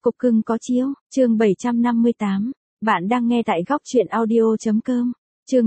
Cục cưng có chiếu, chương 758. Bạn đang nghe tại góc truyện audio.com. Chương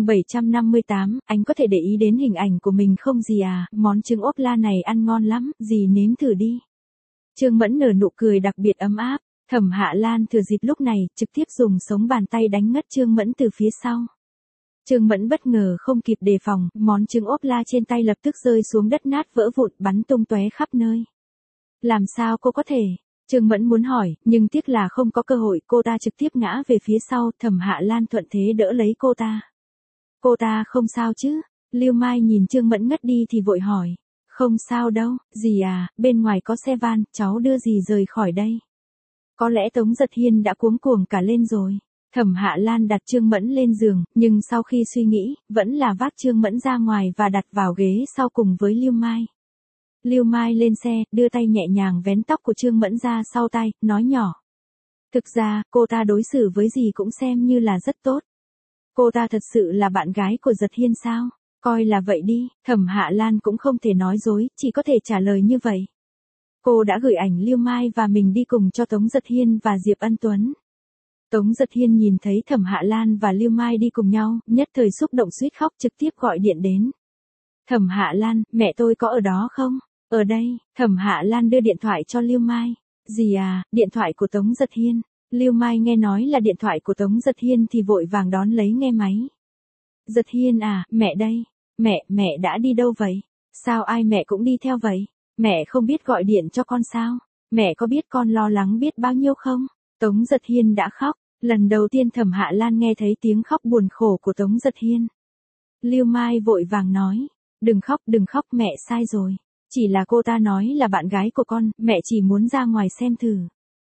758, anh có thể để ý đến hình ảnh của mình không gì à, món trứng ốp la này ăn ngon lắm, dì nếm thử đi. Trương Mẫn nở nụ cười đặc biệt ấm áp, Thẩm Hạ Lan thừa dịp lúc này, trực tiếp dùng sống bàn tay đánh ngất Trương Mẫn từ phía sau. Trương Mẫn bất ngờ không kịp đề phòng, món trứng ốp la trên tay lập tức rơi xuống đất nát vỡ vụn bắn tung tóe khắp nơi. Làm sao cô có thể? Trương Mẫn muốn hỏi, nhưng tiếc là không có cơ hội, cô ta trực tiếp ngã về phía sau, Thẩm Hạ Lan thuận thế đỡ lấy cô ta. Cô ta không sao chứ? Lưu Mai nhìn Trương Mẫn ngất đi thì vội hỏi. Không sao đâu, dì à, bên ngoài có xe van, cháu đưa dì rời khỏi đây. Có lẽ Tống Giật Hiên đã cuống cuồng cả lên rồi. Thẩm Hạ Lan đặt Trương Mẫn lên giường, nhưng sau khi suy nghĩ, vẫn là vác Trương Mẫn ra ngoài và đặt vào ghế sau cùng với Lưu Mai. Lưu Mai lên xe, đưa tay nhẹ nhàng vén tóc của Trương Mẫn ra sau tai, nói nhỏ. Thực ra, cô ta đối xử với dì cũng xem như là rất tốt. Cô ta thật sự là bạn gái của Giật Hiên sao? Coi là vậy đi, Thẩm Hạ Lan cũng không thể nói dối, chỉ có thể trả lời như vậy. Cô đã gửi ảnh Lưu Mai và mình đi cùng cho Tống Giật Hiên và Diệp Ân Tuấn. Tống Giật Hiên nhìn thấy Thẩm Hạ Lan và Lưu Mai đi cùng nhau, nhất thời xúc động suýt khóc trực tiếp gọi điện đến. Thẩm Hạ Lan, mẹ tôi có ở đó không? Ở đây, Thẩm Hạ Lan đưa điện thoại cho Lưu Mai. Dì à, điện thoại của Tống Giật Hiên. Lưu Mai nghe nói là điện thoại của Tống Giật Hiên thì vội vàng đón lấy nghe máy. Giật Hiên à, mẹ đây. Mẹ đã đi đâu vậy? Sao ai mẹ cũng đi theo vậy? Mẹ không biết gọi điện cho con sao? Mẹ có biết con lo lắng biết bao nhiêu không? Tống Giật Hiên đã khóc. Lần đầu tiên Thẩm Hạ Lan nghe thấy tiếng khóc buồn khổ của Tống Giật Hiên. Lưu Mai vội vàng nói. Đừng khóc mẹ sai rồi. Chỉ là cô ta nói là bạn gái của con, mẹ chỉ muốn ra ngoài xem thử.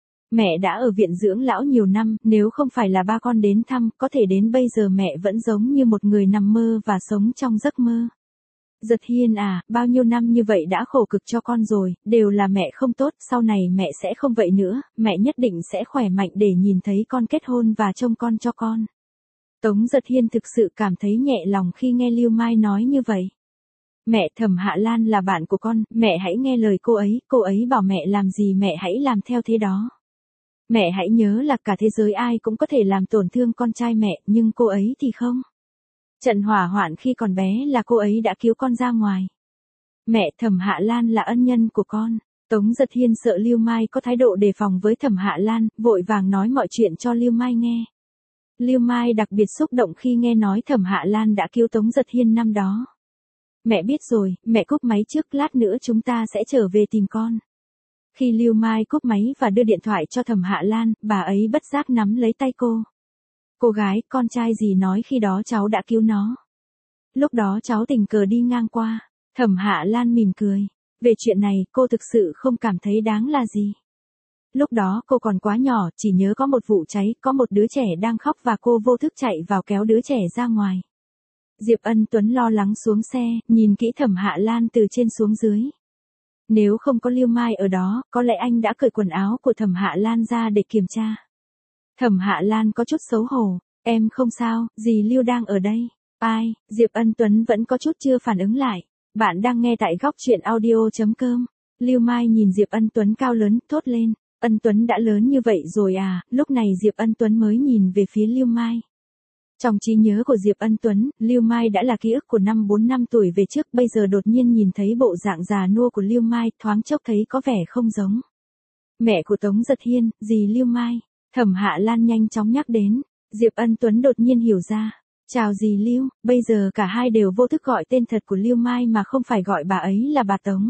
Mẹ đã ở viện dưỡng lão nhiều năm, nếu không phải là ba con đến thăm, có thể đến bây giờ mẹ vẫn giống như một người nằm mơ và sống trong giấc mơ. Giật Hiên à, bao nhiêu năm như vậy đã khổ cực cho con rồi, đều là mẹ không tốt, sau này mẹ sẽ không vậy nữa, mẹ nhất định sẽ khỏe mạnh để nhìn thấy con kết hôn và trông con cho con. Tống Giật Hiên thực sự cảm thấy nhẹ lòng khi nghe Lưu Mai nói như vậy. Mẹ, Thẩm Hạ Lan là bạn của con, mẹ hãy nghe lời cô ấy bảo mẹ làm gì mẹ hãy làm theo thế đó. Mẹ hãy nhớ là cả thế giới ai cũng có thể làm tổn thương con trai mẹ, nhưng cô ấy thì không. Trận hỏa hoạn khi còn bé là cô ấy đã cứu con ra ngoài. Mẹ, Thẩm Hạ Lan là ân nhân của con. Tống Giật Hiên sợ Lưu Mai có thái độ đề phòng với Thẩm Hạ Lan, vội vàng nói mọi chuyện cho Lưu Mai nghe. Lưu Mai đặc biệt xúc động khi nghe nói Thẩm Hạ Lan đã cứu Tống Giật Hiên năm đó. Mẹ biết rồi, mẹ cúp máy trước, lát nữa chúng ta sẽ trở về tìm con. Khi Lưu Mai cúp máy và đưa điện thoại cho Thẩm Hạ Lan, bà ấy bất giác nắm lấy tay cô. Cô gái, con trai dì nói khi đó cháu đã cứu nó. Lúc đó cháu tình cờ đi ngang qua. Thẩm Hạ Lan mỉm cười. Về chuyện này, cô thực sự không cảm thấy đáng là gì. Lúc đó cô còn quá nhỏ, chỉ nhớ có một vụ cháy, có một đứa trẻ đang khóc và cô vô thức chạy vào kéo đứa trẻ ra ngoài. Diệp Ân Tuấn lo lắng xuống xe, nhìn kỹ Thẩm Hạ Lan từ trên xuống dưới. Nếu không có Lưu Mai ở đó, có lẽ anh đã cởi quần áo của Thẩm Hạ Lan ra để kiểm tra. Thẩm Hạ Lan có chút xấu hổ. Em không sao, dì Lưu đang ở đây. Ai? Diệp Ân Tuấn vẫn có chút chưa phản ứng lại. Bạn đang nghe tại góc truyện audio.com. Lưu Mai nhìn Diệp Ân Tuấn cao lớn, thốt lên. Ân Tuấn đã lớn như vậy rồi à? Lúc này Diệp Ân Tuấn mới nhìn về phía Lưu Mai. Trong trí nhớ của Diệp Ân Tuấn, Lưu Mai đã là ký ức của năm 4 năm tuổi về trước, bây giờ đột nhiên nhìn thấy bộ dạng già nua của Lưu Mai, thoáng chốc thấy có vẻ không giống. Mẹ của Tống Giật Hiên, dì Lưu Mai. Thẩm Hạ Lan nhanh chóng nhắc đến. Diệp Ân Tuấn đột nhiên hiểu ra. Chào dì Lưu, bây giờ cả hai đều vô thức gọi tên thật của Lưu Mai mà không phải gọi bà ấy là bà Tống.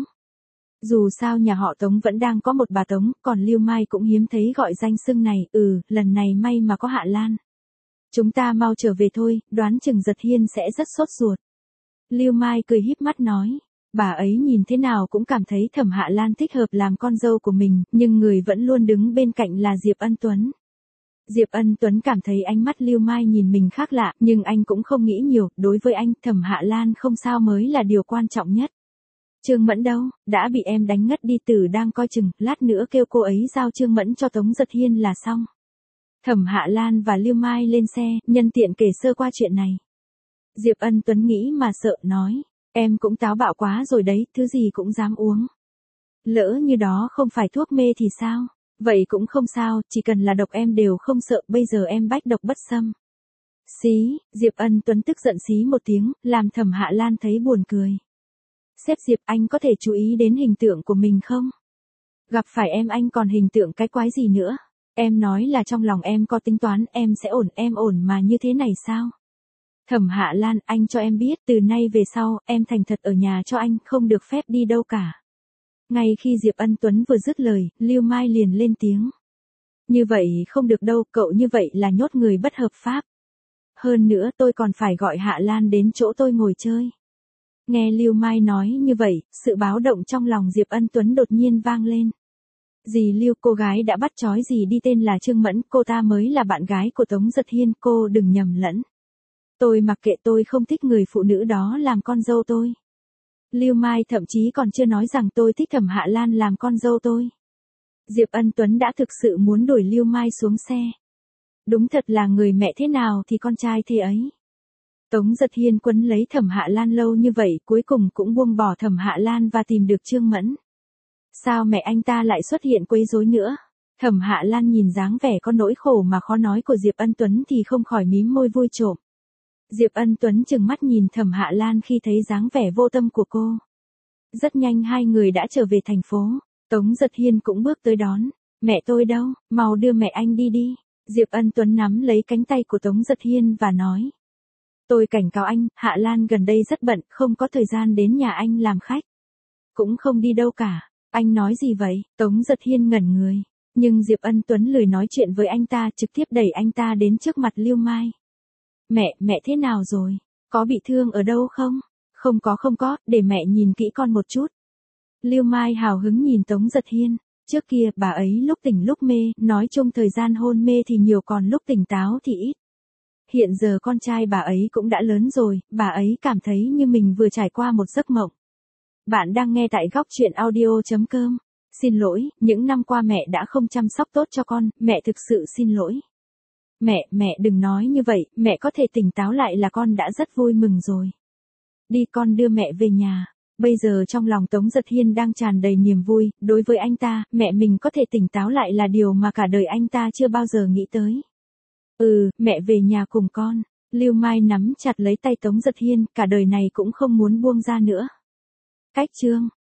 Dù sao nhà họ Tống vẫn đang có một bà Tống, còn Lưu Mai cũng hiếm thấy gọi danh xưng này, lần này may mà có Hạ Lan. Chúng ta mau trở về thôi, đoán chừng Giật Hiên sẽ rất sốt ruột. Lưu Mai cười híp mắt nói. Bà ấy nhìn thế nào cũng cảm thấy Thẩm Hạ Lan thích hợp làm con dâu của mình, nhưng người vẫn luôn đứng bên cạnh là Diệp Ân Tuấn. Diệp Ân Tuấn cảm thấy ánh mắt Lưu Mai nhìn mình khác lạ, nhưng anh cũng không nghĩ nhiều, đối với anh, Thẩm Hạ Lan không sao mới là điều quan trọng nhất. Trương Mẫn đâu, đã bị em đánh ngất đi, Tử đang coi chừng, lát nữa kêu cô ấy giao Trương Mẫn cho Tống Giật Hiên là xong. Thẩm Hạ Lan và Lưu Mai lên xe, nhân tiện kể sơ qua chuyện này. Diệp Ân Tuấn nghĩ mà sợ nói, em cũng táo bạo quá rồi đấy, thứ gì cũng dám uống. Lỡ như đó không phải thuốc mê thì sao? Vậy cũng không sao, chỉ cần là độc em đều không sợ, bây giờ em bách độc bất xâm. Xí, Diệp Ân Tuấn tức giận xí một tiếng, làm Thẩm Hạ Lan thấy buồn cười. Sếp Diệp, anh có thể chú ý đến hình tượng của mình không? Gặp phải em anh còn hình tượng cái quái gì nữa? Em nói là trong lòng em có tính toán, em sẽ ổn, em ổn mà như thế này sao? Thẩm Hạ Lan, anh cho em biết, từ nay về sau, em thành thật ở nhà cho anh, không được phép đi đâu cả. Ngay khi Diệp Ân Tuấn vừa dứt lời, Lưu Mai liền lên tiếng. Như vậy không được đâu, cậu như vậy là nhốt người bất hợp pháp. Hơn nữa tôi còn phải gọi Hạ Lan đến chỗ tôi ngồi chơi. Nghe Lưu Mai nói như vậy, sự báo động trong lòng Diệp Ân Tuấn đột nhiên vang lên. Dì Lưu, cô gái đã bắt chói dì đi tên là Trương Mẫn, cô ta mới là bạn gái của Tống Giật Hiên, cô đừng nhầm lẫn. Tôi mặc kệ, tôi không thích người phụ nữ đó làm con dâu tôi. Lưu Mai thậm chí còn chưa nói rằng tôi thích Thẩm Hạ Lan làm con dâu tôi. Diệp Ân Tuấn đã thực sự muốn đuổi Lưu Mai xuống xe. Đúng thật là người mẹ thế nào thì con trai thế ấy. Tống Giật Hiên quấn lấy Thẩm Hạ Lan lâu như vậy, cuối cùng cũng buông bỏ Thẩm Hạ Lan và tìm được Trương Mẫn. Sao mẹ anh ta lại xuất hiện quấy rối nữa? Thẩm Hạ Lan nhìn dáng vẻ có nỗi khổ mà khó nói của Diệp Ân Tuấn thì không khỏi mím môi vui trộm. Diệp Ân Tuấn trừng mắt nhìn Thẩm Hạ Lan khi thấy dáng vẻ vô tâm của cô. Rất nhanh hai người đã trở về thành phố. Tống Giật Hiên cũng bước tới đón. Mẹ tôi đâu, mau đưa mẹ anh đi đi. Diệp Ân Tuấn nắm lấy cánh tay của Tống Giật Hiên và nói. Tôi cảnh cáo anh, Hạ Lan gần đây rất bận, không có thời gian đến nhà anh làm khách. Cũng không đi đâu cả. Anh nói gì vậy? Tống Giật Hiên ngẩn người. Nhưng Diệp Ân Tuấn lười nói chuyện với anh ta, trực tiếp đẩy anh ta đến trước mặt Lưu Mai. Mẹ thế nào rồi? Có bị thương ở đâu không? Không có, để mẹ nhìn kỹ con một chút. Lưu Mai hào hứng nhìn Tống Giật Hiên. Trước kia, bà ấy lúc tỉnh lúc mê, nói chung thời gian hôn mê thì nhiều còn lúc tỉnh táo thì ít. Hiện giờ con trai bà ấy cũng đã lớn rồi, bà ấy cảm thấy như mình vừa trải qua một giấc mộng. Bạn đang nghe tại góc chuyện audio.com. Xin lỗi, những năm qua mẹ đã không chăm sóc tốt cho con, mẹ thực sự xin lỗi. Mẹ đừng nói như vậy, mẹ có thể tỉnh táo lại là con đã rất vui mừng rồi. Đi con đưa mẹ về nhà. Bây giờ trong lòng Tống Giật Hiên đang tràn đầy niềm vui, đối với anh ta, mẹ mình có thể tỉnh táo lại là điều mà cả đời anh ta chưa bao giờ nghĩ tới. Mẹ về nhà cùng con. Lưu Mai nắm chặt lấy tay Tống Giật Hiên, cả đời này cũng không muốn buông ra nữa. Cách chương